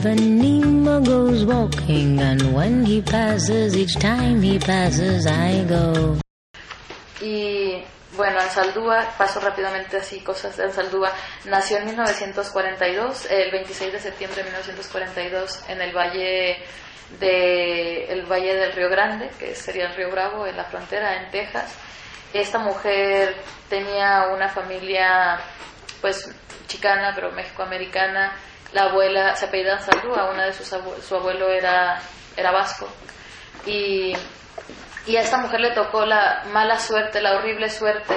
Ipanema goes walking, and when he passes, each time he passes, I go. Y bueno, Anzaldúa, paso rápidamente así cosas de Anzaldúa. Nació en 1942, el 26 de septiembre de 1942, en el valle del Río Grande, que sería el Río Bravo, en la frontera, en Texas. Esta mujer tenía una familia, pues, chicana, pero mexicoamericana. La abuela se apellida Anzaldúa, una de su abuelo era vasco. Y a esta mujer le tocó la mala suerte, la horrible suerte,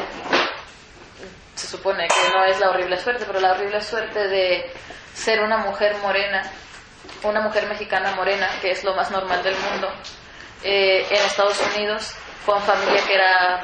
se supone que no es la horrible suerte, pero la horrible suerte de ser una mujer morena, una mujer mexicana morena, que es lo más normal del mundo, en Estados Unidos, con familia que era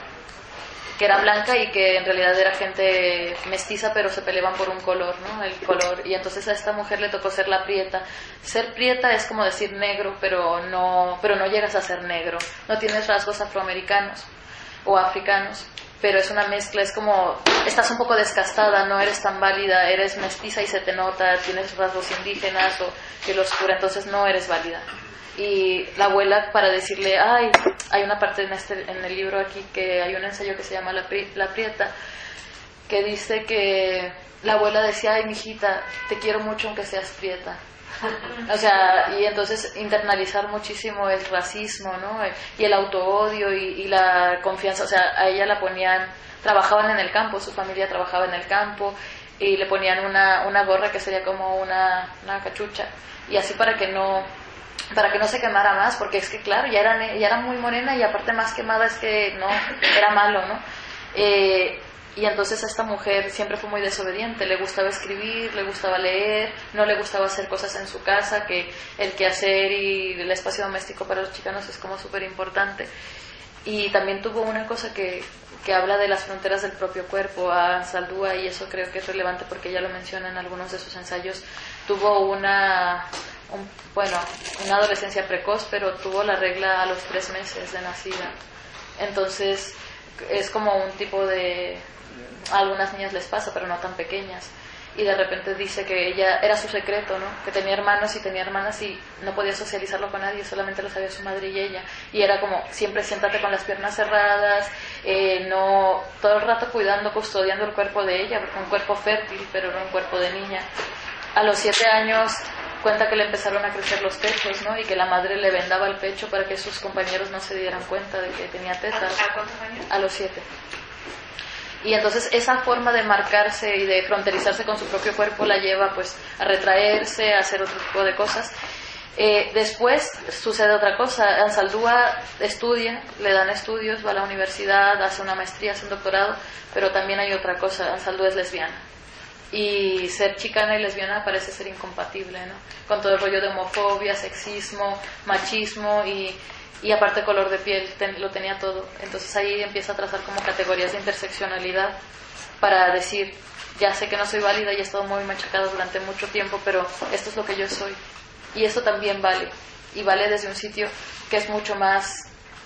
blanca y que en realidad era gente mestiza, pero se peleaban por un color, ¿no? El color. Y entonces a esta mujer le tocó ser la prieta. Ser prieta es como decir negro, pero no llegas a ser negro. No tienes rasgos afroamericanos o africanos, pero es una mezcla, es como, estás un poco descastada, no eres tan válida, eres mestiza y se te nota, tienes rasgos indígenas o piel oscura, entonces no eres válida. Y la abuela, para decirle, hay una parte en el libro aquí, que hay un ensayo que se llama La Prieta, que dice que la abuela decía, ay, mijita, te quiero mucho aunque seas prieta. O sea, y entonces internalizar muchísimo el racismo, ¿no? Y el autoodio y la confianza. O sea, a ella la ponían, trabajaban en el campo, su familia trabajaba en el campo, y le ponían una gorra que sería como una cachucha, y así para que no se quemara más, porque es que claro, ya era muy morena, y aparte más quemada, es que no, era malo, ¿no? Y entonces esta mujer siempre fue muy desobediente, le gustaba escribir, le gustaba leer, no le gustaba hacer cosas en su casa, que el quehacer y el espacio doméstico para los chicanos es como súper importante. Y también tuvo una cosa que habla de las fronteras del propio cuerpo, a Anzaldúa, y eso creo que es relevante porque ella lo menciona en algunos de sus ensayos. Tuvo una adolescencia precoz, pero tuvo la regla a los 3 meses de nacida. Entonces es como un tipo de, a algunas niñas les pasa, pero no tan pequeñas, y de repente dice que ella era su secreto, ¿no? Que tenía hermanos y tenía hermanas y no podía socializarlo con nadie, solamente lo sabía su madre y ella, y era como siempre siéntate con las piernas cerradas, no, todo el rato cuidando, custodiando el cuerpo de ella, porque un cuerpo fértil, pero no un cuerpo de niña. A los 7 años cuenta que le empezaron a crecer los pechos, ¿no? Y que la madre le vendaba el pecho para que sus compañeros no se dieran cuenta de que tenía tetas. ¿A cuántos años? A los 7. Y entonces esa forma de marcarse y de fronterizarse con su propio cuerpo la lleva pues a retraerse, a hacer otro tipo de cosas. Después sucede otra cosa. Anzaldúa estudia, le dan estudios, va a la universidad, hace una maestría, hace un doctorado, pero también hay otra cosa. Anzaldúa es lesbiana. Y ser chicana y lesbiana parece ser incompatible, ¿no? Con todo el rollo de homofobia, sexismo, machismo y aparte color de piel, lo tenía todo. Entonces ahí empieza a trazar como categorías de interseccionalidad para decir, ya sé que no soy válida y he estado muy machacada durante mucho tiempo, pero esto es lo que yo soy. Y esto también vale. Y vale desde un sitio que es mucho más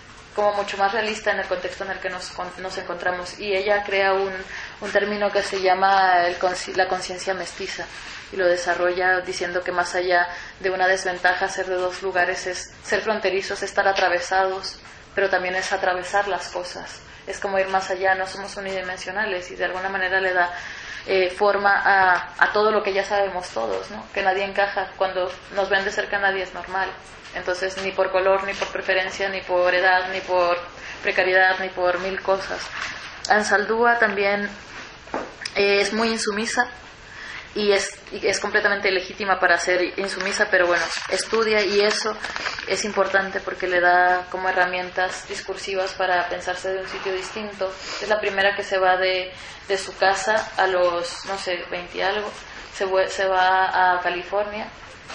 realista en el contexto en el que nos encontramos. Y ella crea un término que se llama la conciencia mestiza, y lo desarrolla diciendo que más allá de una desventaja ser de 2 lugares es ser fronterizos, estar atravesados, pero también es atravesar las cosas, es como ir más allá, no somos unidimensionales, y de alguna manera le da forma a todo lo que ya sabemos todos, ¿no? Que nadie encaja, cuando nos ven de cerca nadie es normal. Entonces, ni por color, ni por preferencia, ni por edad, ni por precariedad, ni por 1000 cosas. Anzaldúa también es muy insumisa y es completamente legítima para ser insumisa, pero bueno, estudia, y eso es importante porque le da como herramientas discursivas para pensarse de un sitio distinto. Es la primera que se va de su casa a los, 20 y algo, se va a California,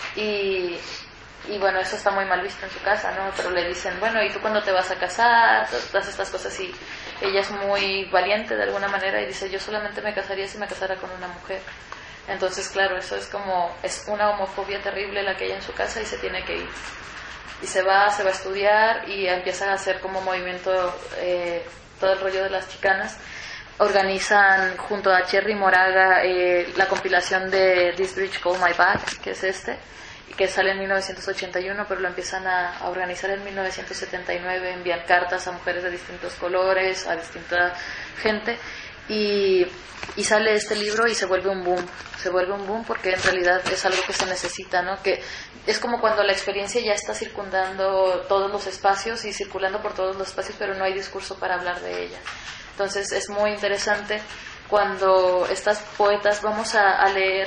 y bueno, eso está muy mal visto en su casa, ¿no? Pero le dicen, bueno, ¿y tú cuándo te vas a casar? Todas estas cosas, y ella es muy valiente de alguna manera y dice, yo solamente me casaría si me casara con una mujer. Entonces, claro, eso es una homofobia terrible la que hay en su casa, y se tiene que ir. Y se va a estudiar y empieza a hacer como movimiento todo el rollo de las chicanas. organizan junto a Cherry Moraga la compilación de This Bridge Called My Back, que es que sale en 1981, pero lo empiezan a organizar en 1979, envían cartas a mujeres de distintos colores, a distinta gente, y sale este libro y se vuelve un boom porque en realidad es algo que se necesita, ¿no? Que es como cuando la experiencia ya está circundando todos los espacios y circulando por todos los espacios, pero no hay discurso para hablar de ella. Entonces es muy interesante cuando estas poetas, vamos a leer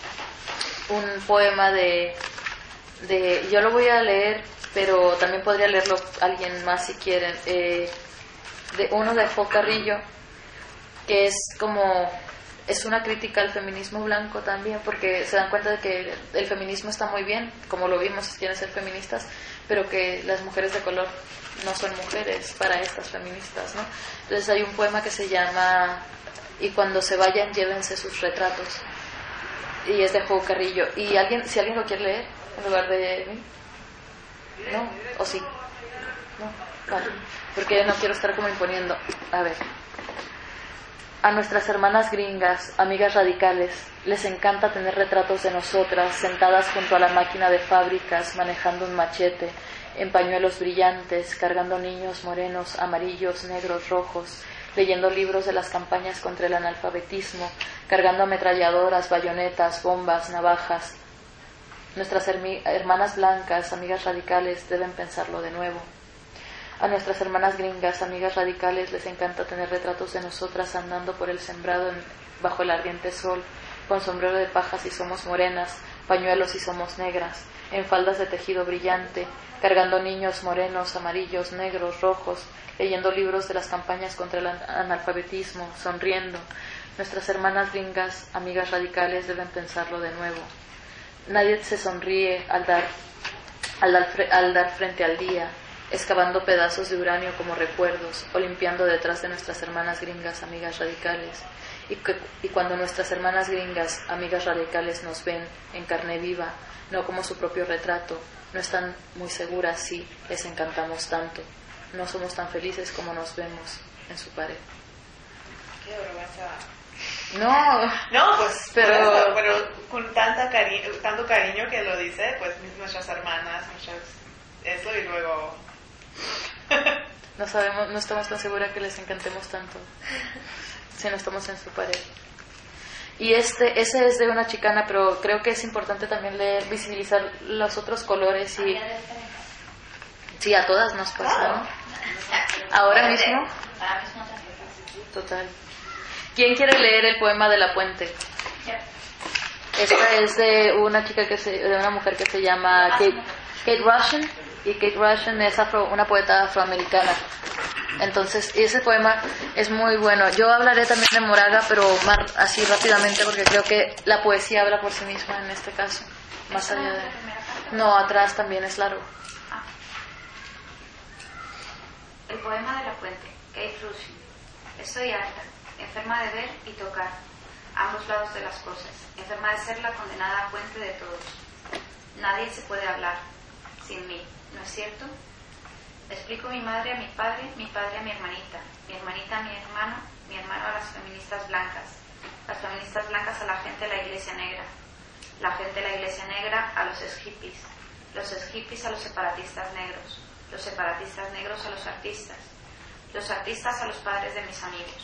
un poema yo lo voy a leer, pero también podría leerlo alguien más si quieren, uno de Jo Carrillo, que es una crítica al feminismo blanco también, porque se dan cuenta de que el feminismo está muy bien, como lo vimos, quieren ser feministas, pero que las mujeres de color no son mujeres para estas feministas, ¿no? Entonces hay un poema que se llama Y cuando se vayan llévense sus retratos, y es de Jo Carrillo. Y si alguien lo quiere leer en lugar de mí, ¿no? ¿O sí? No, vale, porque no quiero estar como imponiendo. A ver. A nuestras hermanas gringas, amigas radicales, les encanta tener retratos de nosotras sentadas junto a la máquina de fábricas, manejando un machete, en pañuelos brillantes, cargando niños morenos, amarillos, negros, rojos, leyendo libros de las campañas contra el analfabetismo, cargando ametralladoras, bayonetas, bombas, navajas. Nuestras hermanas blancas, amigas radicales, deben pensarlo de nuevo. A nuestras hermanas gringas, amigas radicales, les encanta tener retratos de nosotras andando por el sembrado bajo el ardiente sol, con sombrero de paja si somos morenas, pañuelos si somos negras, en faldas de tejido brillante, cargando niños morenos, amarillos, negros, rojos, leyendo libros de las campañas contra el analfabetismo, sonriendo. Nuestras hermanas gringas, amigas radicales, deben pensarlo de nuevo. Nadie se sonríe al dar frente al día, excavando pedazos de uranio como recuerdos o limpiando detrás de nuestras hermanas gringas, amigas radicales. Y cuando nuestras hermanas gringas, amigas radicales, nos ven en carne viva, no como su propio retrato, no están muy seguras si les encantamos tanto. No somos tan felices como nos vemos en su pared. Qué vergüenza. No, pues pero con tanto cariño que lo dice, pues nuestras hermanas, eso, y luego no estamos tan seguras que les encantemos tanto si no estamos en su pared. Y ese es de una chicana, pero creo que es importante también visibilizar los otros colores y sí, a todas nos pasa, ¿no? Ahora mismo. Total. ¿Quién quiere leer el poema de La Puente? Esta es de una de una mujer que se llama Kate Rushen, y Kate Rushen es una poeta afroamericana. Entonces, ese poema es muy bueno. Yo hablaré también de Moraga, pero más así rápidamente, porque creo que la poesía habla por sí misma en este caso, más allá de... No, atrás también es largo. El poema de La Puente, Kate Rushen. Estoy harta, enferma de ver y tocar, ambos lados de las cosas, enferma de ser la condenada puente de todos. Nadie se puede hablar sin mí, ¿no es cierto? Explico mi madre a mi padre a mi hermanita a mi hermano a las feministas blancas a la gente de la iglesia negra, la gente de la iglesia negra a los hippies a los separatistas negros a los artistas a los padres de mis amigos.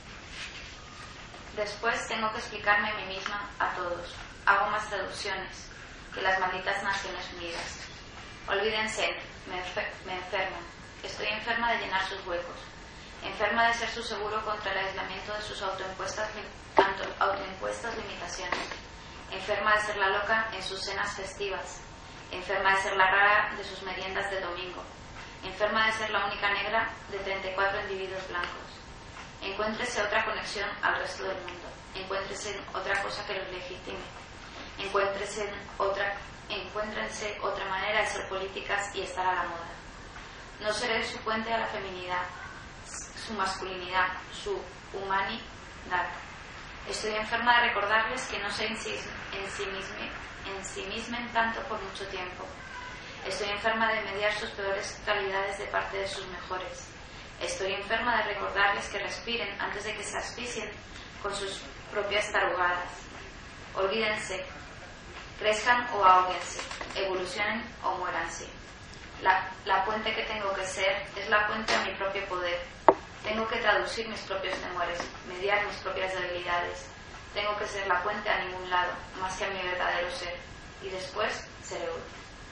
Después tengo que explicarme a mí misma a todos. Hago más traducciones que las malditas Naciones Unidas. Olvídense, me enfermo. Estoy enferma de llenar sus huecos. Enferma de ser su seguro contra el aislamiento de sus autoimpuestas limitaciones. Enferma de ser la loca en sus cenas festivas. Enferma de ser la rara de sus meriendas de domingo. Enferma de ser la única negra de 34 individuos blancos. Encuéntrese otra conexión al resto del mundo. Encuéntrese otra cosa que los legitime. Encuéntrense otra manera de ser políticas y estar a la moda. No seré su puente a la feminidad, su masculinidad, su humanidad. Estoy enferma de recordarles que no se ensimismen tanto por mucho tiempo. Estoy enferma de mediar sus peores calidades de parte de sus mejores. Estoy enferma de recordarles que respiren antes de que se asfixien con sus propias tarugadas. Olvídense, crezcan o ahóguense, evolucionen o muéranse. La puente que tengo que ser es la puente a mi propio poder. Tengo que traducir mis propios temores, mediar mis propias debilidades. Tengo que ser la puente a ningún lado, más que a mi verdadero ser. Y después seré útil.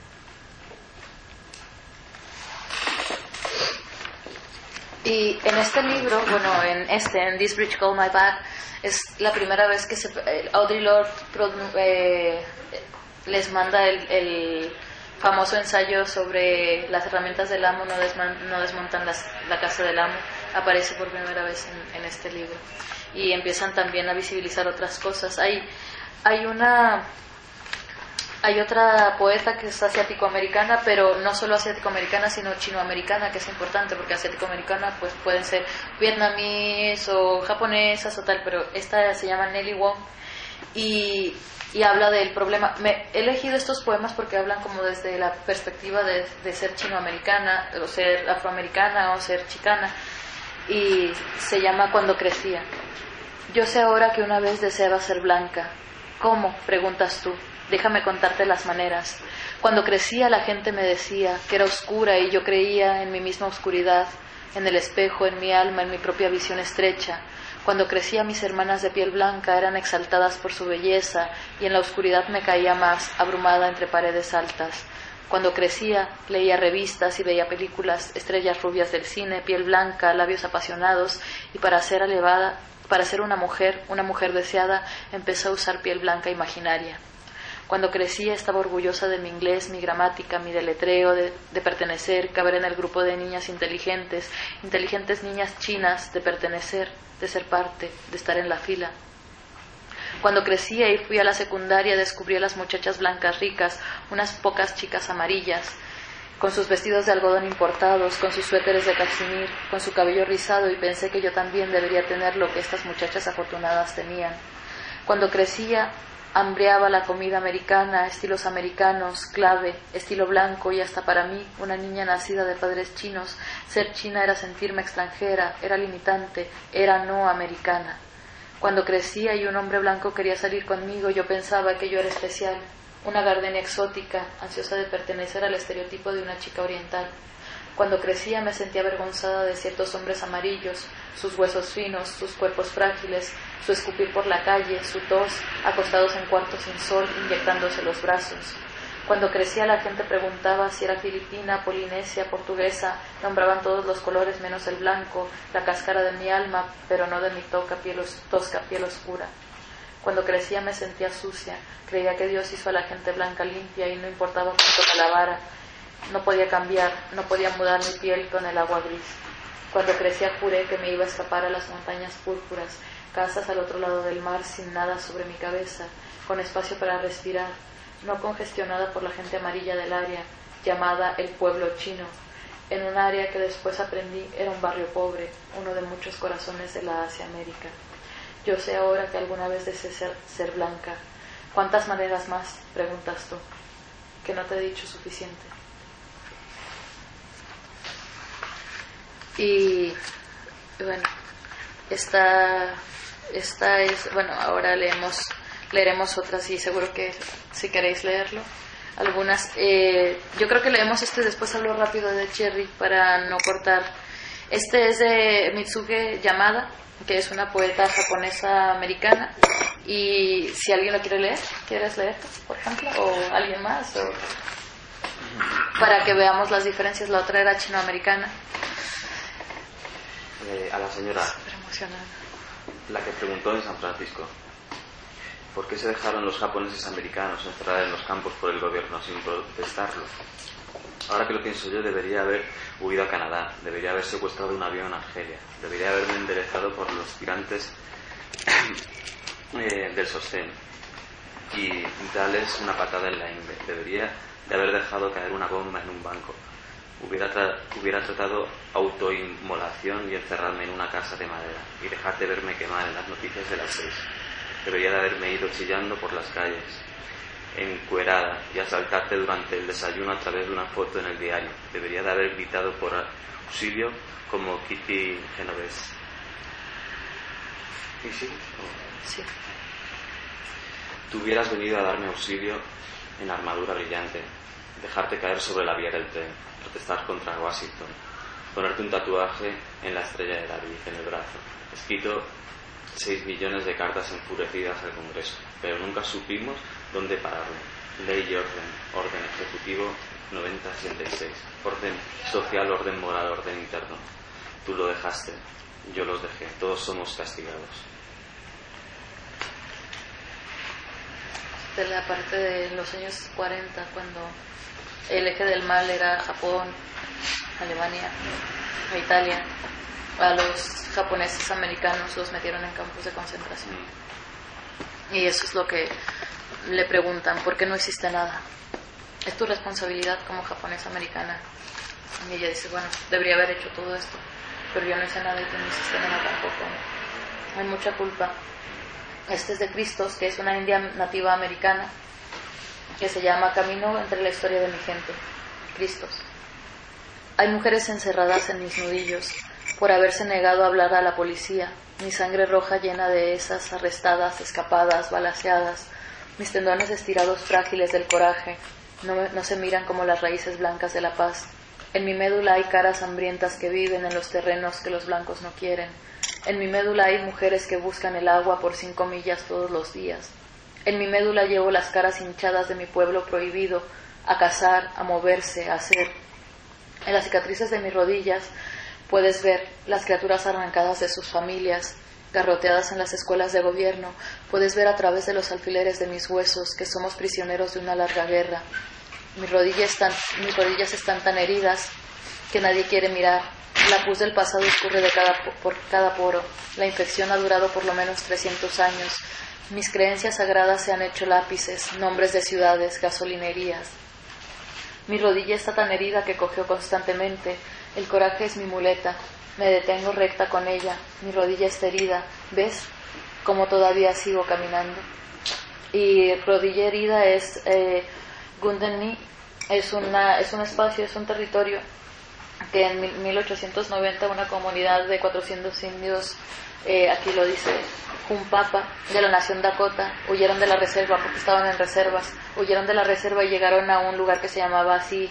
Y en este libro, bueno, en This Bridge Called My Back, es la primera vez que Audre Lorde les manda el famoso ensayo sobre las herramientas del amo no desmontan la casa del amo. Aparece por primera vez en este libro. Y empiezan también a visibilizar otras cosas. Hay otra poeta que es asiático-americana, pero no solo asiático-americana, sino chinoamericana, que es importante, porque asiático-americana pues pueden ser vietnamíes o japonesas o tal, pero esta se llama Nelly Wong y habla del problema. He elegido estos poemas porque hablan como desde la perspectiva de ser chinoamericana, o ser afroamericana, o ser chicana, y se llama Cuando crecía. Yo sé ahora que una vez deseaba ser blanca. ¿Cómo?, preguntas tú. Déjame contarte las maneras. Cuando crecía la gente me decía que era oscura y yo creía en mi misma oscuridad, en el espejo, en mi alma, en mi propia visión estrecha. Cuando crecía mis hermanas de piel blanca eran exaltadas por su belleza y en la oscuridad me caía más, abrumada entre paredes altas. Cuando crecía leía revistas y veía películas, estrellas rubias del cine, piel blanca, labios apasionados y para ser una mujer deseada, empecé a usar piel blanca imaginaria. Cuando crecía estaba orgullosa de mi inglés, mi gramática, mi deletreo, de pertenecer, caber en el grupo de niñas inteligentes niñas chinas, de pertenecer, de ser parte, de estar en la fila. Cuando crecía y fui a la secundaria descubrí a las muchachas blancas ricas, unas pocas chicas amarillas, con sus vestidos de algodón importados, con sus suéteres de cachemir, con su cabello rizado y pensé que yo también debería tener lo que estas muchachas afortunadas tenían. Cuando crecía hambreaba la comida americana, estilos americanos, clave, estilo blanco y hasta para mí, una niña nacida de padres chinos, ser china era sentirme extranjera, era limitante, era no americana. Cuando crecía y un hombre blanco quería salir conmigo, yo pensaba que yo era especial, una gardenia exótica, ansiosa de pertenecer al estereotipo de una chica oriental. Cuando crecía me sentía avergonzada de ciertos hombres amarillos, sus huesos finos, sus cuerpos frágiles, su escupir por la calle, su tos, acostados en cuartos sin sol, inyectándose los brazos. Cuando crecía la gente preguntaba si era filipina, polinesia, portuguesa, nombraban todos los colores menos el blanco, la cáscara de mi alma, pero no de mi tosca piel oscura. Cuando crecía me sentía sucia, creía que Dios hizo a la gente blanca limpia y no importaba cuánto me lavara. No podía cambiar, no podía mudar mi piel con el agua gris. Cuando crecía juré que me iba a escapar a las montañas púrpuras, casas al otro lado del mar sin nada sobre mi cabeza, con espacio para respirar, no congestionada por la gente amarilla del área, llamada el pueblo chino, en un área que después aprendí era un barrio pobre, uno de muchos corazones de la Asia América. Yo sé ahora que alguna vez deseé ser blanca. ¿Cuántas maneras más?, preguntas tú, que no te he dicho suficiente. Y bueno, esta es, bueno, ahora leeremos otras y seguro que si queréis leerlo, algunas. Yo creo que leemos este y después hablo rápido de Cherry para no cortar. Este es de Mitsuge Yamada, que es una poeta japonesa americana, y si alguien lo quiere leer, ¿quieres leer, por ejemplo? ¿O alguien más? O para que veamos las diferencias. La otra era chinoamericana. A la señora, emocionada, la que preguntó en San Francisco, ¿por qué se dejaron los japoneses americanos encerrar en los campos por el gobierno sin protestarlo? Ahora que lo pienso yo, debería haber huido a Canadá, debería haber secuestrado un avión en Argelia, debería haberme enderezado por los tirantes del sostén y darles una patada en la ingle, debería de haber dejado caer una bomba en un banco. Hubiera tratado autoinmolación y encerrarme en una casa de madera y dejar de verme quemar en las noticias de las 6. Debería de haberme ido chillando por las calles. encuerada y asaltarte durante el desayuno a través de una foto en el diario. Debería de haber gritado por auxilio como Kitty Genovese. ¿Y sí? Sí. Tú hubieras venido a darme auxilio en armadura brillante, dejarte caer sobre la vía del tren, protestar contra Washington, ponerte un tatuaje en la estrella de David en el brazo, escrito 6 millones de cartas enfurecidas al Congreso, pero nunca supimos dónde pararlo. Ley y orden ejecutivo 9066, orden social, orden moral, orden interno. Tú lo dejaste, yo los dejé, todos somos castigados. De la parte de los años 40, cuando el eje del mal era Japón, Alemania, Italia, a los japoneses americanos los metieron en campos de concentración. Y eso es lo que le preguntan, ¿por qué no hiciste nada? Es tu responsabilidad como japonesa americana. Y ella dice, bueno, debería haber hecho todo esto, pero yo no hice nada y tú no hiciste nada tampoco. Hay mucha culpa. Este es de Cristos, que es una india nativa americana que se llama Camino entre la historia de mi gente. Cristos. Hay mujeres encerradas en mis nudillos por haberse negado a hablar a la policía, mi sangre roja llena de esas arrestadas, escapadas, balaceadas, mis tendones estirados frágiles del coraje, no se miran como las raíces blancas de la paz. En mi médula hay caras hambrientas que viven en los terrenos que los blancos no quieren. En mi médula hay mujeres que buscan el agua por 5 millas todos los días. En mi médula llevo las caras hinchadas de mi pueblo prohibido a cazar, a moverse, a hacer. En las cicatrices de mis rodillas puedes ver las criaturas arrancadas de sus familias, garroteadas en las escuelas de gobierno. Puedes ver a través de los alfileres de mis huesos que somos prisioneros de una larga guerra. Mis rodillas están tan heridas que nadie quiere mirar. La pus del pasado escurre por cada poro. La infección ha durado por lo menos 300 años. Mis creencias sagradas se han hecho lápices, nombres de ciudades, gasolinerías. Mi rodilla está tan herida que cojeo constantemente. El coraje es mi muleta. Me detengo recta con ella. Mi rodilla está herida. ¿Ves cómo todavía sigo caminando? Y rodilla herida es Wounded Knee. Es un espacio, es un territorio que en 1890 una comunidad de 400 indios, aquí lo dice, Hunkpapa, de la nación Dakota, huyeron de la reserva porque estaban en reservas, huyeron de la reserva y llegaron a un lugar que se llamaba así,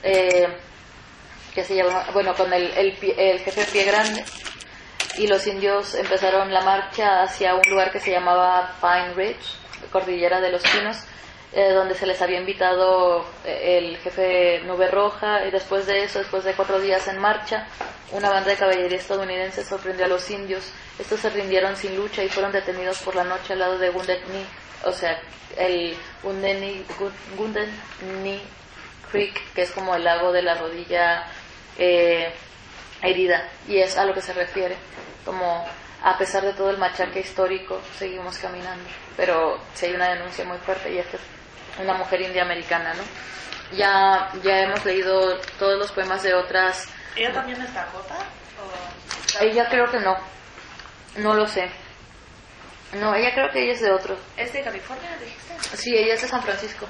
con el jefe Pie Grande, y los indios empezaron la marcha hacia un lugar que se llamaba Pine Ridge, Cordillera de los Pinos, donde se les había invitado el jefe Nube Roja, y después de eso, después de 4 días en marcha, una banda de caballería estadounidense sorprendió a los indios. Estos se rindieron sin lucha y fueron detenidos por la noche al lado de Wounded Knee, o sea, el Wounded Knee Creek, que es como el lago de la rodilla herida, y es a lo que se refiere, como a pesar de todo el machaque histórico, seguimos caminando, pero sí hay una denuncia muy fuerte, y esta es una mujer india americana, ¿no? Ya hemos leído todos los poemas de otras. ¿Ella también es Dakota? Ella creo que no lo sé. No, ella creo que ella es de otro. ¿Es de California, dijiste? Sí, ella es de San Francisco.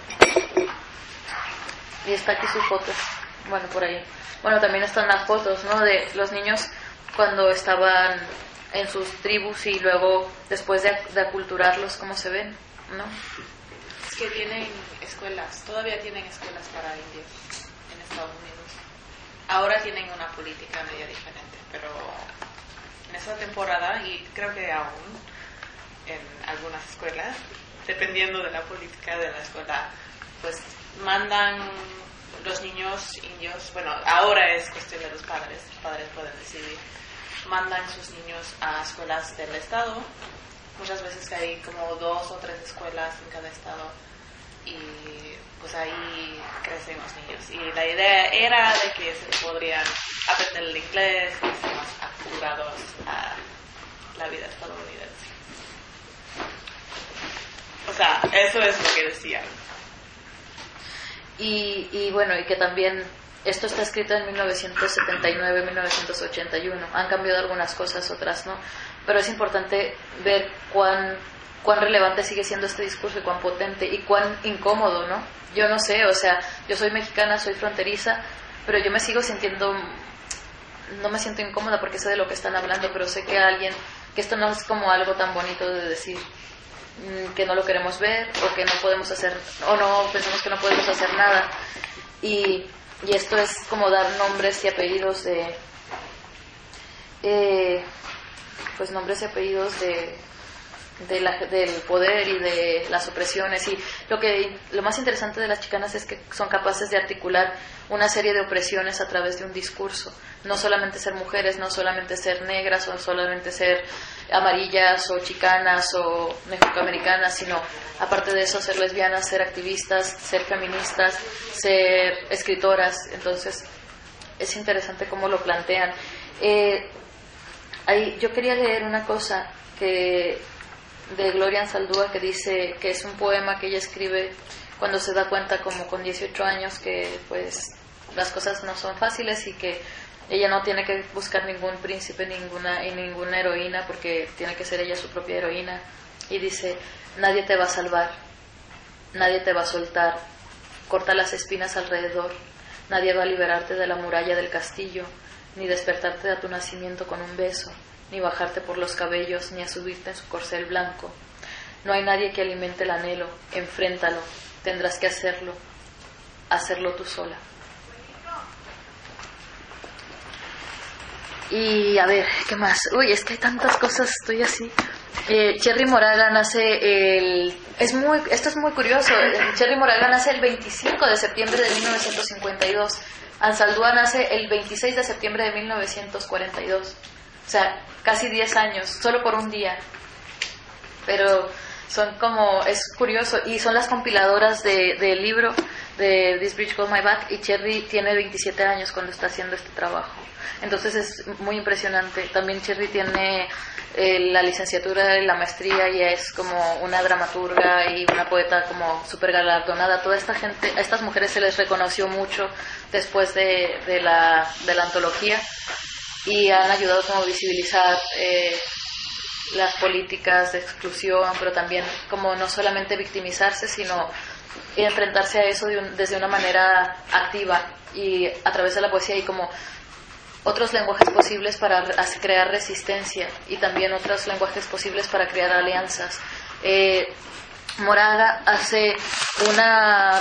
Y está aquí sus fotos. Bueno, por ahí. Bueno, también están las fotos, ¿no? De los niños cuando estaban en sus tribus y luego después de aculturarlos, cómo se ven, ¿no? Es que tienen escuelas, todavía tienen escuelas para indios en Estados Unidos. Ahora tienen una política media diferente, pero en esa temporada, y creo que aún en algunas escuelas, dependiendo de la política de la escuela, pues mandan los niños indios, bueno, ahora es cuestión de los padres pueden decidir, mandan sus niños a escuelas del estado. Muchas veces hay como 2 o 3 escuelas en cada estado y pues ahí crecen los niños. Y la idea era de que se podrían aprender el inglés y ser más acostumbrados a la vida estadounidense. O sea, eso es lo que decían. Y bueno, y que también esto está escrito en 1979-1981. Han cambiado algunas cosas, otras no. Pero es importante ver cuán cuán relevante sigue siendo este discurso y cuán potente y cuán incómodo, ¿no? Yo no sé, o sea, yo soy mexicana, soy fronteriza, pero yo me sigo sintiendo, no me siento incómoda porque sé de lo que están hablando, pero sé que que esto no es como algo tan bonito de decir que no lo queremos ver o que no podemos hacer, o no pensamos que no podemos hacer nada. Y esto es como dar nombres y apellidos pues nombres y apellidos del poder y de las opresiones. Y lo más interesante de las chicanas es que son capaces de articular una serie de opresiones a través de un discurso. No solamente ser mujeres, no solamente ser negras, o solamente ser amarillas o chicanas o mexicoamericanas, sino aparte de eso ser lesbianas, ser activistas, ser feministas, ser escritoras. Entonces es interesante cómo lo plantean. Yo quería leer una cosa de Gloria Anzaldúa, que dice que es un poema que ella escribe cuando se da cuenta, como con 18 años, que pues las cosas no son fáciles y que ella no tiene que buscar ningún príncipe ninguna heroína, porque tiene que ser ella su propia heroína. Y dice: nadie te va a salvar, nadie te va a soltar, corta las espinas alrededor, nadie va a liberarte de la muralla del castillo, ni despertarte de tu nacimiento con un beso, ni bajarte por los cabellos, ni a subirte en su corcel blanco. No hay nadie que alimente el anhelo, enfréntalo, tendrás que hacerlo tú sola. Y a ver, ¿qué más? Uy, es que hay tantas cosas, estoy así. Cherry Moraga nace esto es muy curioso. Cherry Moraga nace el 25 de septiembre de 1952. Anzaldúa nace el 26 de septiembre de 1942. O sea, casi 10 años, solo por un día. Pero es curioso. Y son las compiladoras del libro de This Bridge Called My Back, y Cherry tiene 27 años cuando está haciendo este trabajo. Entonces es muy impresionante. También Cherry tiene la licenciatura y la maestría, y es como una dramaturga y una poeta como súper galardonada. Toda esta gente, a estas mujeres se les reconoció mucho después de la antología, y han ayudado como a visibilizar las políticas de exclusión, pero también como no solamente victimizarse, sino enfrentarse a eso desde una manera activa, y a través de la poesía, y como otros lenguajes posibles para crear resistencia, y también otros lenguajes posibles para crear alianzas. Moraga hace una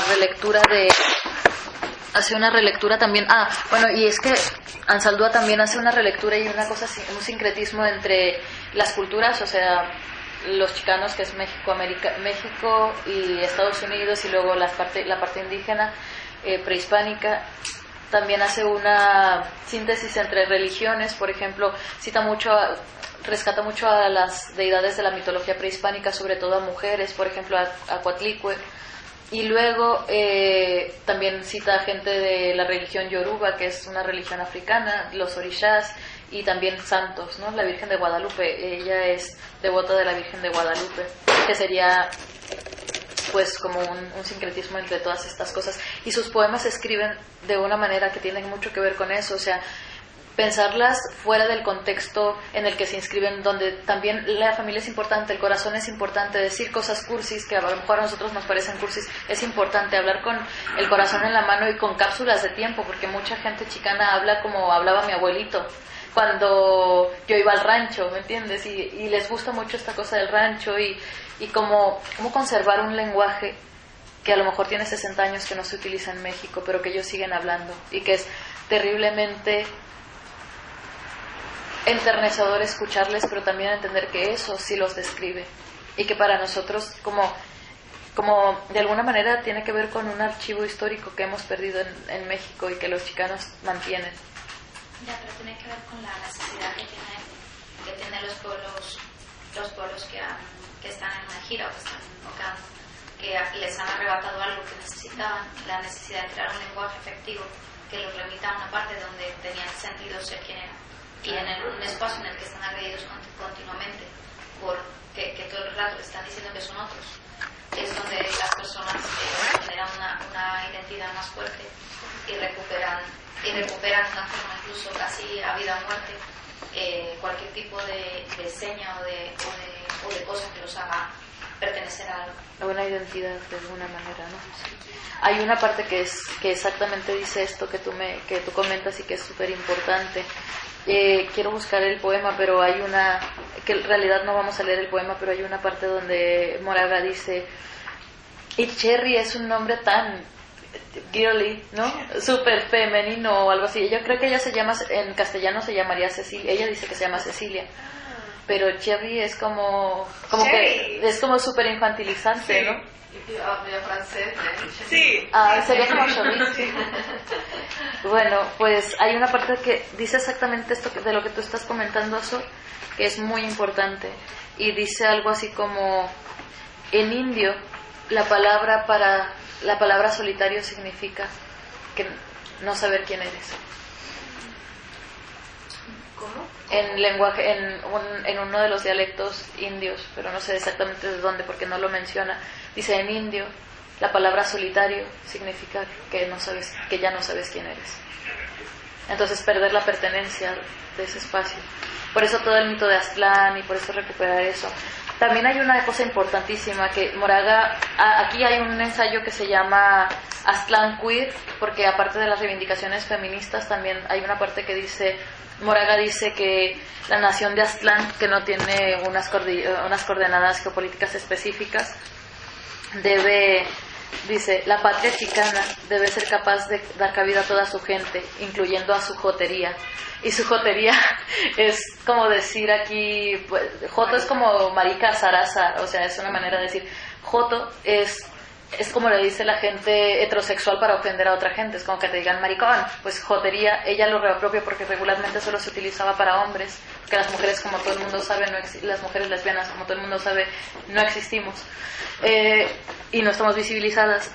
relectura también. Bueno, y es que Anzaldúa también hace una relectura y una cosa, un sincretismo entre las culturas, o sea, los chicanos, que es México y Estados Unidos, y luego la parte indígena, prehispánica. También hace una síntesis entre religiones. Por ejemplo, rescata mucho a las deidades de la mitología prehispánica, sobre todo a mujeres, por ejemplo a Coatlicue. Y luego también cita a gente de la religión Yoruba, que es una religión africana, los orishas, y también santos, ¿no? La Virgen de Guadalupe, ella es devota de la Virgen de Guadalupe, que sería pues como un sincretismo entre todas estas cosas. Y sus poemas se escriben de una manera que tienen mucho que ver con eso, o sea, pensarlas fuera del contexto en el que se inscriben, donde también la familia es importante, el corazón es importante, decir cosas cursis que a lo mejor a nosotros nos parecen cursis, es importante hablar con el corazón en la mano y con cápsulas de tiempo, porque mucha gente chicana habla como hablaba mi abuelito cuando yo iba al rancho, ¿me entiendes? Y les gusta mucho esta cosa del rancho, y cómo conservar un lenguaje que a lo mejor tiene 60 años, que no se utiliza en México, pero que ellos siguen hablando, y que es terriblemente enternecedor escucharles, pero también entender que eso sí los describe, y que para nosotros como de alguna manera tiene que ver con un archivo histórico que hemos perdido en México y que los chicanos mantienen. Ya, pero tiene que ver con la necesidad que tienen los pueblos que están en una gira, o que les han arrebatado algo que necesitaban, la necesidad de crear un lenguaje efectivo que los remita a una parte donde tenían sentido ser quien eran, y en un espacio en el que están agredidos continuamente que todo el rato están diciendo que son otros, es donde las personas generan una identidad más fuerte y recuperan de una forma incluso casi a vida o muerte cualquier tipo de seña o de cosa que los haga pertenecer a algo. A una identidad de alguna manera, ¿no? Hay una parte que exactamente dice esto que tú comentas y que es súper importante. Quiero buscar el poema, pero hay una, que en realidad no vamos a leer el poema, pero hay una parte donde Moraga dice, y Cherry es un nombre tan girly, ¿no? Súper femenino o algo así. Yo creo que ella se llama, en castellano se llamaría Cecilia, ella dice que se llama Cecilia. Pero Cherry es como que es como súper infantilizante, Sí. ¿no? Medio francés, ¿eh? Sí. Sería como Cherry. Bueno, pues hay una parte que dice exactamente esto de lo que tú estás comentando, Azul, que es muy importante. Y dice algo así como, en indio, la palabra solitario significa que no saber quién eres. ¿Cómo? En lenguaje, en uno de los dialectos indios, pero no sé exactamente de dónde porque no lo menciona, dice en indio la palabra solitario significa que ya no sabes quién eres. Entonces perder la pertenencia de ese espacio. Por eso todo el mito de Aztlán y por eso recuperar eso. También hay una cosa importantísima que Moraga, aquí hay un ensayo que se llama Aztlán Queer, porque aparte de las reivindicaciones feministas también hay una parte que dice, Moraga dice que la nación de Aztlán, que no tiene unas coordenadas geopolíticas específicas, dice, la patria chicana debe ser capaz de dar cabida a toda su gente, incluyendo a su jotería. Y su jotería es como decir aquí, pues, joto es como marica, zaraza, o sea, es una manera de decir, joto es como le dice la gente heterosexual para ofender a otra gente, es como que te digan maricón, pues jotería, ella lo reapropia porque regularmente solo se utilizaba para hombres, porque las mujeres, como todo el mundo sabe, las mujeres lesbianas, como todo el mundo sabe, no existimos y no estamos visibilizadas,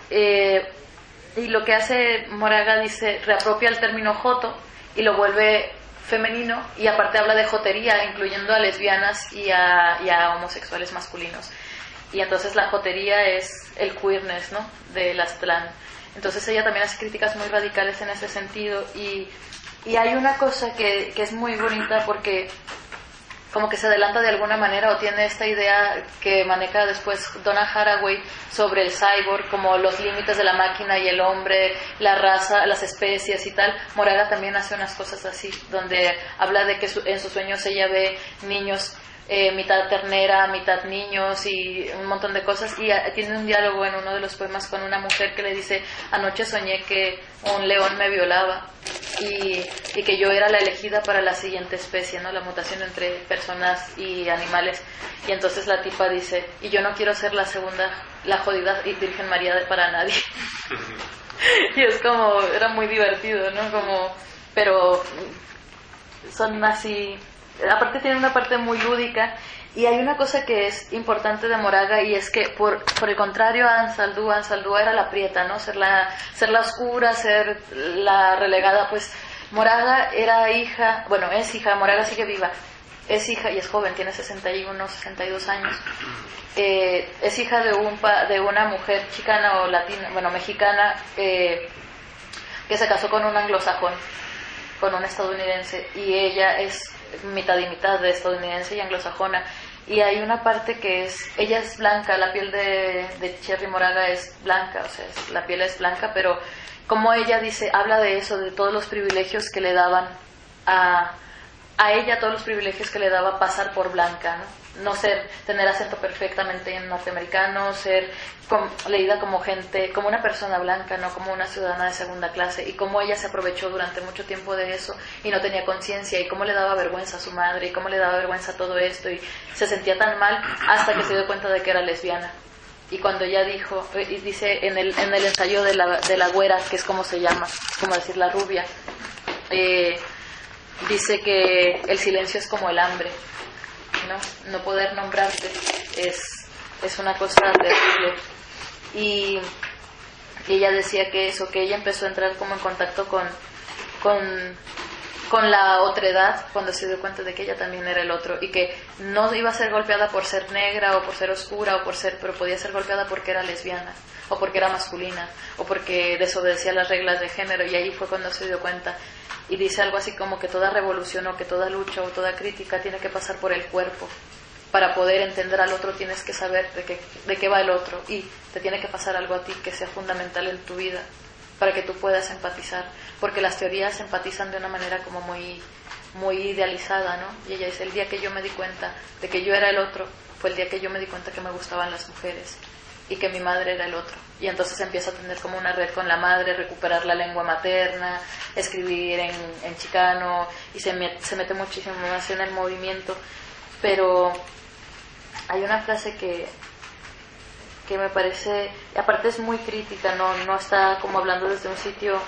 y lo que hace Moraga, dice, reapropia el término joto y lo vuelve femenino, y aparte habla de jotería, incluyendo a lesbianas y a homosexuales masculinos. Y entonces la jotería es el queerness, ¿no?, del Aztlán. Entonces ella también hace críticas muy radicales en ese sentido, y hay una cosa que es muy bonita porque como que se adelanta de alguna manera o tiene esta idea que maneja después Donna Haraway sobre el cyborg, como los límites de la máquina y el hombre, la raza, las especies y tal. Moraga también hace unas cosas así, donde habla de que en sus sueños ella ve niños mitad ternera, mitad niños y un montón de cosas, y tiene un diálogo en uno de los poemas con una mujer que le dice, anoche soñé que un león me violaba y que yo era la elegida para la siguiente especie, ¿no?, la mutación entre personas y animales. Y entonces la tipa dice, y yo no quiero ser la segunda, la jodida Virgen María para nadie. Y es como, era muy divertido, ¿no?, como, pero son así. Aparte tiene una parte muy lúdica, y hay una cosa que es importante de Moraga, y es que por el contrario a Ansaldúa era la prieta, ¿no?, ser la oscura, ser la relegada. Pues Moraga era hija, bueno, es hija, Moraga sigue viva, es hija y es joven, tiene 62 años, es hija de una mujer chicana o latina, bueno, mexicana, que se casó con un anglosajón, con un estadounidense, y ella es mitad y mitad de estadounidense y anglosajona. Y hay una parte que ella es blanca, la piel de Cherry Moraga es blanca, o sea, la piel es blanca, pero como ella dice, habla de eso, de todos los privilegios que le daban a ella, todos los privilegios que le daba pasar por blanca, ¿no? Tener acento perfectamente norteamericano, ser leída como una persona blanca, no como una ciudadana de segunda clase, y cómo ella se aprovechó durante mucho tiempo de eso y no tenía conciencia, y cómo le daba vergüenza a su madre, y cómo le daba vergüenza todo esto, y se sentía tan mal hasta que se dio cuenta de que era lesbiana. Y cuando ella dijo, y dice en el ensayo de la güera, que es como se llama, es como decir la rubia, dice que el silencio es como el hambre, no poder nombrarte es una cosa terrible. Y ella decía que ella empezó a entrar como en contacto con la otredad cuando se dio cuenta de que ella también era el otro, y que no iba a ser golpeada por ser negra o por ser oscura pero podía ser golpeada porque era lesbiana o porque era masculina o porque desobedecía las reglas de género. Y ahí fue cuando se dio cuenta. Y dice algo así como que toda revolución o que toda lucha o toda crítica tiene que pasar por el cuerpo, para poder entender al otro tienes que saber de qué va el otro, y te tiene que pasar algo a ti que sea fundamental en tu vida para que tú puedas empatizar, porque las teorías empatizan de una manera como muy idealizada, ¿no? Y ella dice, el día que yo me di cuenta de que yo era el otro fue el día que yo me di cuenta que me gustaban las mujeres y que mi madre era el otro. Y entonces empieza a tener como una red con la madre, recuperar la lengua materna, escribir en chicano, y se mete muchísimo más en el movimiento. Pero hay una frase que me parece, aparte es muy crítica, no está como hablando desde un sitio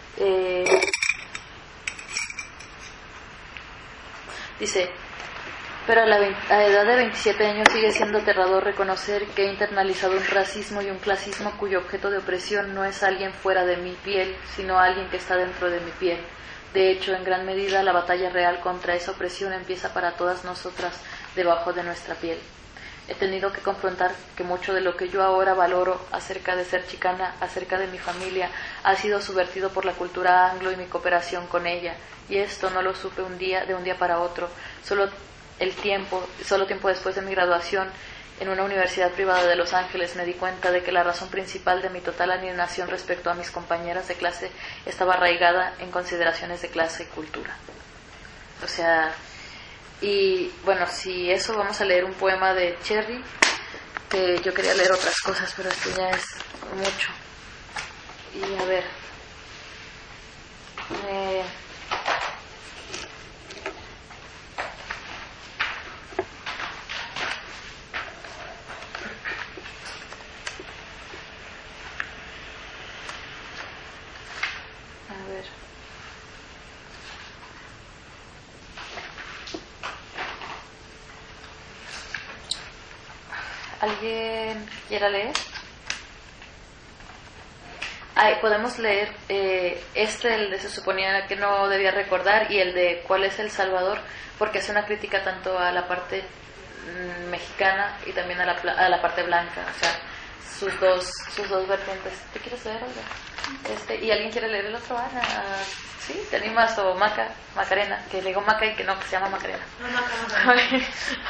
dice, pero a la edad de 27 años sigue siendo aterrador reconocer que he internalizado un racismo y un clasismo cuyo objeto de opresión no es alguien fuera de mi piel, sino alguien que está dentro de mi piel. De hecho, en gran medida, la batalla real contra esa opresión empieza para todas nosotras debajo de nuestra piel. He tenido que confrontar que mucho de lo que yo ahora valoro acerca de ser chicana, acerca de mi familia, ha sido subvertido por la cultura anglo y mi cooperación con ella. Y esto no lo supe de un día para otro. Solo tiempo después de mi graduación en una universidad privada de Los Ángeles me di cuenta de que la razón principal de mi total alienación respecto a mis compañeras de clase estaba arraigada en consideraciones de clase y cultura. O sea, y bueno, si eso, vamos a leer un poema de Cherry, que yo quería leer otras cosas, pero esto ya es mucho. Y a ver, ¿alguien quiera leer? Podemos leer el de se suponía que no debía recordar, y el de cuál es el Salvador, porque hace una crítica tanto a la parte mexicana y también a la parte blanca, o sea, sus dos vertientes. ¿Te quieres leer algo? ¿Y alguien quiere leer el otro, Ana? ¿Sí? ¿Te animas? O Macarena, que le digo Maca y que no, que se llama Macarena. No, Macarena.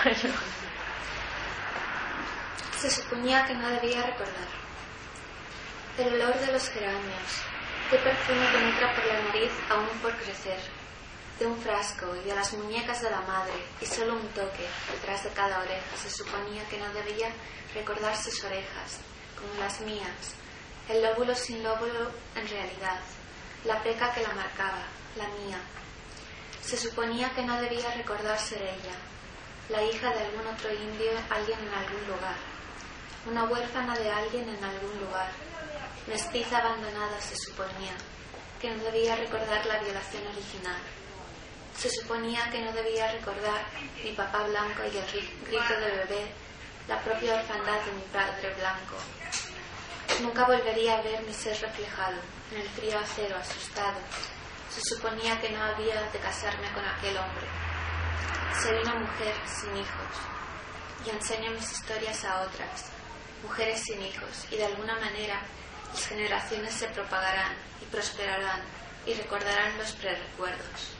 Se suponía que no debía recordar. El olor de los geranios, de perfume que penetra por la nariz aún por crecer, de un frasco y de las muñecas de la madre, y solo un toque detrás de cada oreja. Se suponía que no debía recordar sus orejas, como las mías, el lóbulo sin lóbulo en realidad, la peca que la marcaba, la mía. Se suponía que no debía recordar ser ella, la hija de algún otro indio, alguien en algún lugar, una huérfana de alguien en algún lugar, mestiza abandonada. Se suponía que no debía recordar la violación original. Se suponía que no debía recordar mi papá blanco y el grito de bebé, la propia orfandad de mi padre blanco. Nunca volvería a ver mi ser reflejado en el frío acero, asustado. Se suponía que no había de casarme con aquel hombre. Seré una mujer sin hijos y enseño mis historias a otras, mujeres sin hijos, y de alguna manera las generaciones se propagarán y prosperarán y recordarán los prerecuerdos.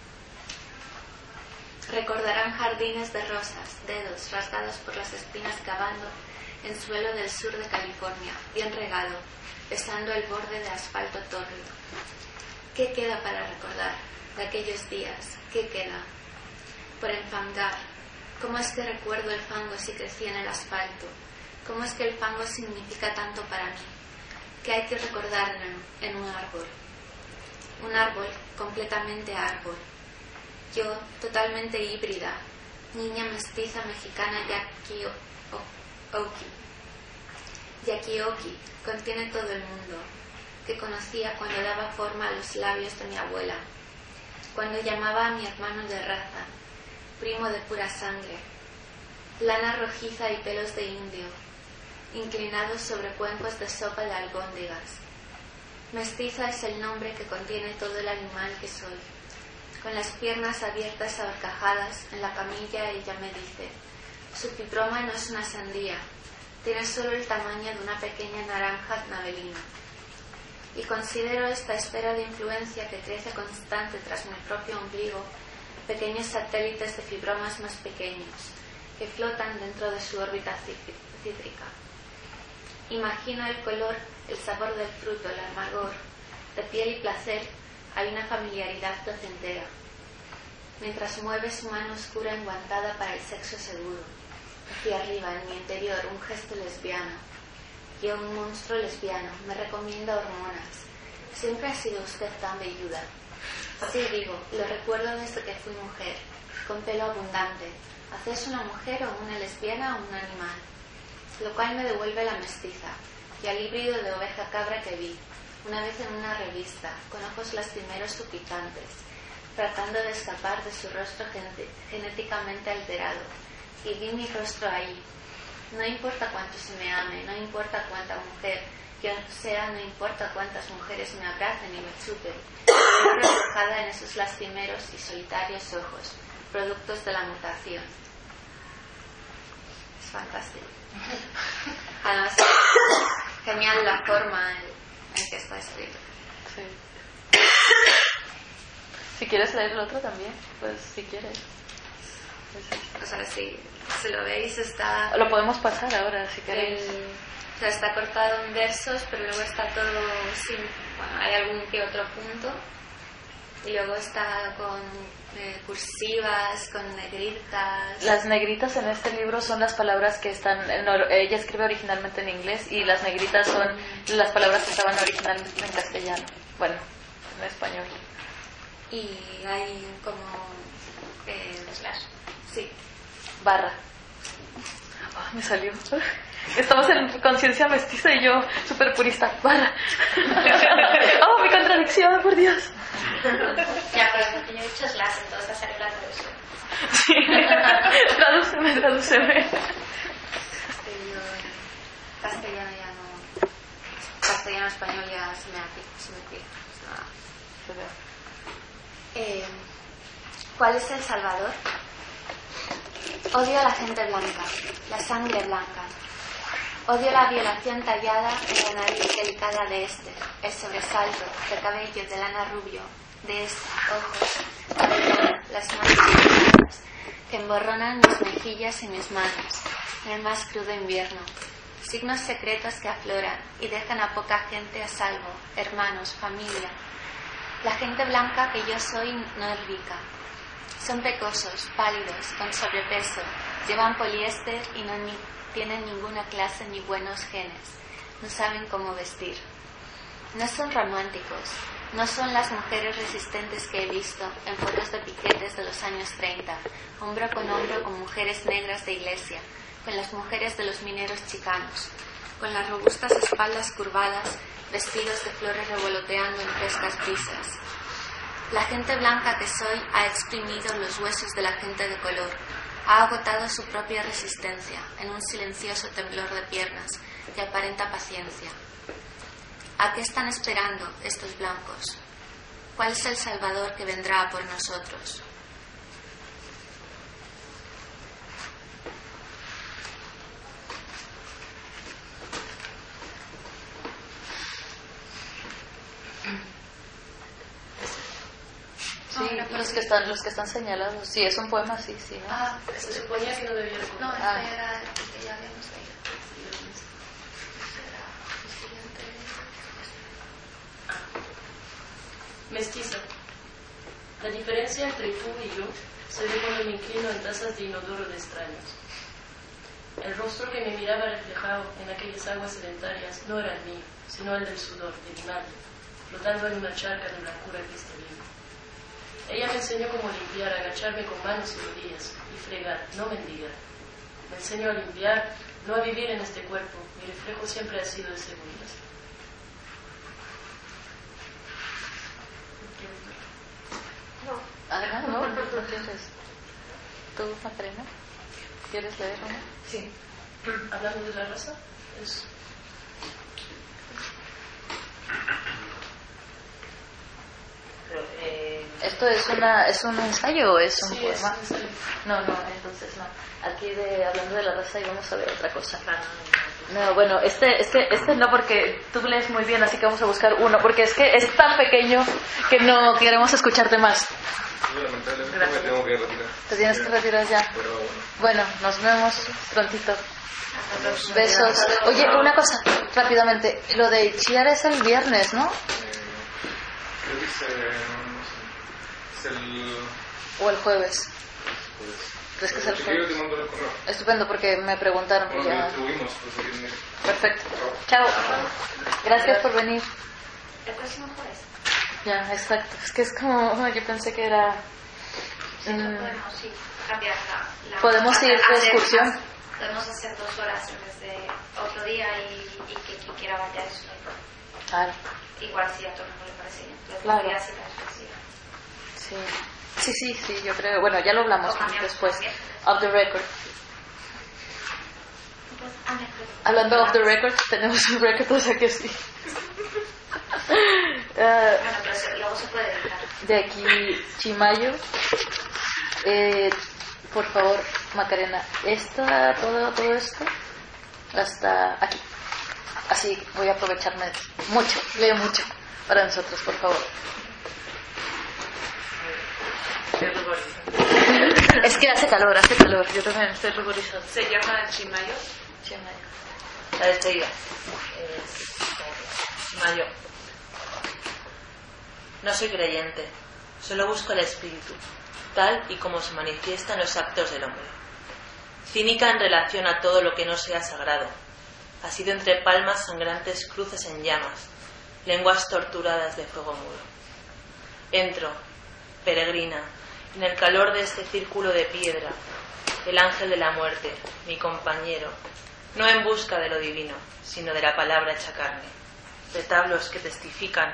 Recordarán jardines de rosas, dedos rasgados por las espinas cavando en suelo del sur de California, bien regado, besando el borde de asfalto tórrido. ¿Qué queda para recordar de aquellos días? ¿Qué queda? Por enfangar. ¿Cómo es que recuerdo el fango si crecí en el asfalto? ¿Cómo es que el fango significa tanto para mí? ¿Qué hay que recordar en un árbol? Un árbol completamente árbol. Yo, totalmente híbrida, niña mestiza mexicana Yakioki, contiene todo el mundo, que conocía cuando daba forma a los labios de mi abuela, cuando llamaba a mi hermano de raza, primo de pura sangre, lana rojiza y pelos de indio, inclinados sobre cuencos de sopa de albóndigas. Mestiza es el nombre que contiene todo el animal que soy. Con las piernas abiertas a horcajadas en la camilla, ella me dice: su fibroma no es una sandía, tiene solo el tamaño de una pequeña naranja navelina. Y considero esta esfera de influencia que crece constante tras mi propio ombligo, pequeños satélites de fibromas más pequeños, que flotan dentro de su órbita cítrica. Imagino el color, el sabor del fruto, el amargor. De piel y placer hay una familiaridad placentera. Mientras mueve su mano oscura enguantada para el sexo seguro. Hacia arriba, en mi interior, un gesto lesbiano. Yo, un monstruo lesbiano, me recomienda hormonas. Siempre ha sido usted tan velluda. Sí, digo, lo recuerdo desde que fui mujer, con pelo abundante. ¿Haces una mujer o una lesbiana o un animal? Lo cual me devuelve la mestiza y al híbrido de oveja cabra que vi, una vez en una revista, con ojos lastimeros suplicantes, tratando de escapar de su rostro genéticamente alterado. Y vi mi rostro ahí. No importa cuánto se me ame, no importa cuánta mujer yo sea, no importa cuántas mujeres me abracen y me chupen, estoy reflejada en esos lastimeros y solitarios ojos, productos de la mutación. Es fantástico. Además, genial la forma en que está escrito. Sí. Si quieres leer el otro también, pues si quieres. O sea, si lo veis está... Lo podemos pasar ahora, si queréis. O sea, está cortado en versos, pero luego está todo sin... Bueno, hay algún que otro punto. Y luego está con cursivas, con negritas. Las negritas en este libro son las palabras que están... ella escribe originalmente en inglés y las negritas son las palabras que estaban originalmente en castellano. Bueno, en español. Y hay como... slash. Sí. Barra. Oh, me salió. Estamos en conciencia mestiza y yo súper purista. Barra. Oh, mi contradicción, por Dios. Ya, pero yo he dicho slash, entonces va a salir la traducción. Sí. Tradúceme. Castellano ya no... Castellano, español ya se me pide. ¿Cuál es el Salvador? Odio a la gente blanca, la sangre blanca. Odio la violación tallada en la nariz delicada de este, el sobresalto de cabello de lana rubio, de este, ojos, cabello, las manos que emborronan mis mejillas y mis manos en el más crudo invierno. Signos secretos que afloran y dejan a poca gente a salvo, hermanos, familia. La gente blanca que yo soy no es rica. Son pecosos, pálidos, con sobrepeso, llevan poliéster y no tienen ninguna clase ni buenos genes. No saben cómo vestir. No son románticos, no son las mujeres resistentes que he visto en fotos de piquetes de los años 30, hombro con mujeres negras de iglesia, con las mujeres de los mineros chicanos, con las robustas espaldas curvadas, vestidos de flores revoloteando en frescas brisas. La gente blanca que soy ha exprimido los huesos de la gente de color, ha agotado su propia resistencia en un silencioso temblor de piernas que aparenta paciencia. ¿A qué están esperando estos blancos? ¿Cuál es el Salvador que vendrá por nosotros? Sí, los que están señalados. Sí, es un poema, sí, sí. ¿no? Ah, se suponía que no debía recordar. No, este era el que ya habíamos leído. Mestiza. La diferencia entre tú y yo se ve cuando me inclino en tazas de inodoro de extraños. El rostro que me miraba reflejado en aquellas aguas sedentarias no era el mío, sino el del sudor de mi madre, flotando en una charca de blancura cristalina. Ella me enseñó cómo limpiar, agacharme con manos y rodillas, y fregar, no mendigar. Me enseñó a limpiar, no a vivir en este cuerpo. Mi reflejo siempre ha sido de segundas. Además, no quieres. ¿Tú, Macarena? ¿Quieres leer una? Sí. Hablando de la raza, es... ¿Esto es un ensayo o es un poema? Es un ensayo. No, entonces no. Aquí hablando de la raza y vamos a ver otra cosa. No, bueno, este no, porque tú lees muy bien, así que vamos a buscar uno, porque es que es tan pequeño que no queremos escucharte más. lamentablemente me Gracias. tengo que retirar. Te tienes que retirar ya. Pero Bueno, nos vemos prontito. Besos. Oye, una cosa, rápidamente. Lo de Chiar es el viernes, ¿no? creo que es el... ¿O el jueves? ¿Crees que es el Yo jueves? te mando el correo. Estupendo, porque me preguntaron. Bueno, Ya. lo distribuimos, pues aquí viene. Perfecto. Chao. Gracias por venir. El próximo jueves. Ya, exacto. Es que es como... Yo pensé que era... Podemos sí, cambiar la Podemos ir de hacer excursión. más. Podemos hacer 2 horas en vez de otro día y que quien quiera vaya eso. Claro. Igual si a todo el mundo le parece bien. Entonces, Claro. días y las Sí. Sí, yo creo. Bueno, ya lo hablamos O cambiamos después. también. Off the record. Hablando off the record, tenemos un record, o sea que sí. Bueno, pero luego se puede editar. De aquí, Chimayo. Por favor, Macarena, todo esto hasta aquí. Así voy a aprovecharme mucho, leo mucho para nosotros, por favor. Es que hace calor, yo también estoy ruborizada. ¿Se llama Chimayo? Chimayo. La despedida. Mayo. No soy creyente, solo busco el espíritu, tal y como se manifiesta en los actos del hombre. Cínica en relación a todo lo que no sea sagrado. Ha sido entre palmas sangrantes cruces en llamas, lenguas torturadas de fuego mudo. Entro, peregrina, en el calor de este círculo de piedra, el ángel de la muerte, mi compañero, no en busca de lo divino, sino de la palabra hecha carne, retablos que testifican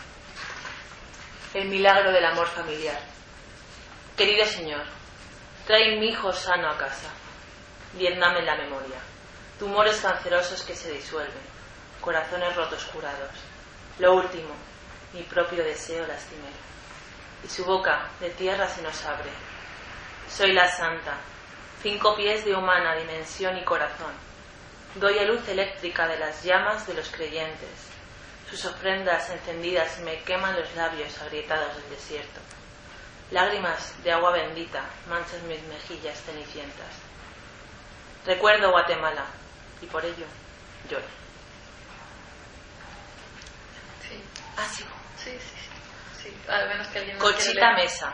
el milagro del amor familiar. Querido Señor, trae mi hijo sano a casa, lléname en la memoria, tumores cancerosos que se disuelven, corazones rotos curados, lo último, mi propio deseo lastimero, y su boca de tierra se nos abre. Soy la santa, 5 pies de humana dimensión y corazón, doy a luz eléctrica de las llamas de los creyentes. Sus ofrendas encendidas me queman los labios agrietados del desierto. Lágrimas de agua bendita manchan mis mejillas cenicientas. Recuerdo Guatemala y por ello lloro. Sí. Ah, sí. Sí. Al menos que alguien Conchita Mesa.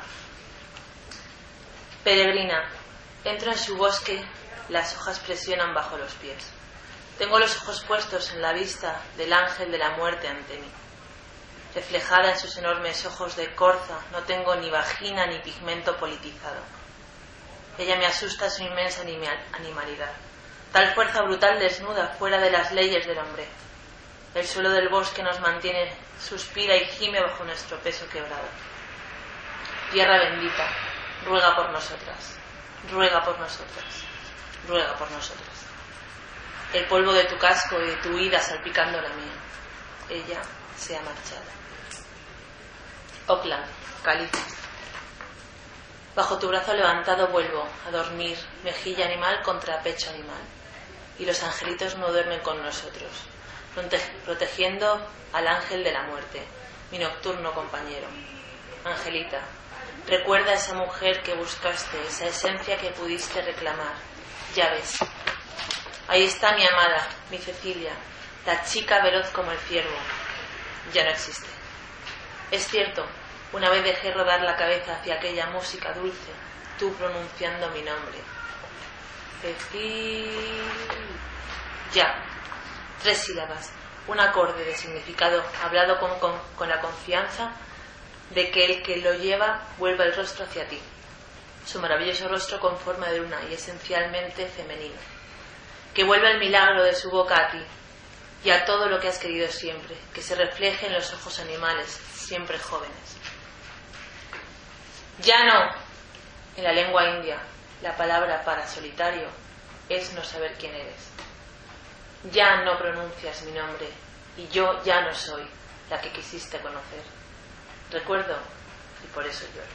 Peregrina, entro en su bosque, las hojas presionan bajo los pies. Tengo los ojos puestos en la vista del ángel de la muerte ante mí. Reflejada en sus enormes ojos de corza, no tengo ni vagina ni pigmento politizado. Ella me asusta su inmensa animalidad. Tal fuerza brutal desnuda fuera de las leyes del hombre. El suelo del bosque nos mantiene, suspira y gime bajo nuestro peso quebrado. Tierra bendita, ruega por nosotras, ruega por nosotras, ruega por nosotras. El polvo de tu casco y de tu huida salpicando la mía. Ella se ha marchado. Oakland, Cali. Bajo tu brazo levantado vuelvo a dormir, mejilla animal contra pecho animal. Y los angelitos no duermen con nosotros, protegiendo al ángel de la muerte, mi nocturno compañero. Angelita, recuerda a esa mujer que buscaste, esa esencia que pudiste reclamar. Ya ves. Ahí está mi amada, mi Cecilia, la chica veloz como el ciervo. Ya no existe. Es cierto, una vez dejé rodar la cabeza hacia aquella música dulce, tú pronunciando mi nombre. Cecilia. Ya. 3 sílabas, un acorde de significado hablado con la confianza de que el que lo lleva vuelva el rostro hacia ti. Su maravilloso rostro con forma de luna y esencialmente femenino. Que vuelva el milagro de su boca a ti y a todo lo que has querido siempre, que se refleje en los ojos animales, siempre jóvenes. Ya no. En la lengua india, la palabra para solitario es no saber quién eres. Ya no pronuncias mi nombre y yo ya no soy la que quisiste conocer. Recuerdo y por eso lloro.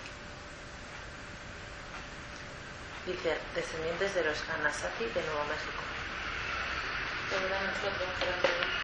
Dice, descendientes de los Anasazi de Nuevo México. Seguramente lo tengo que aprender.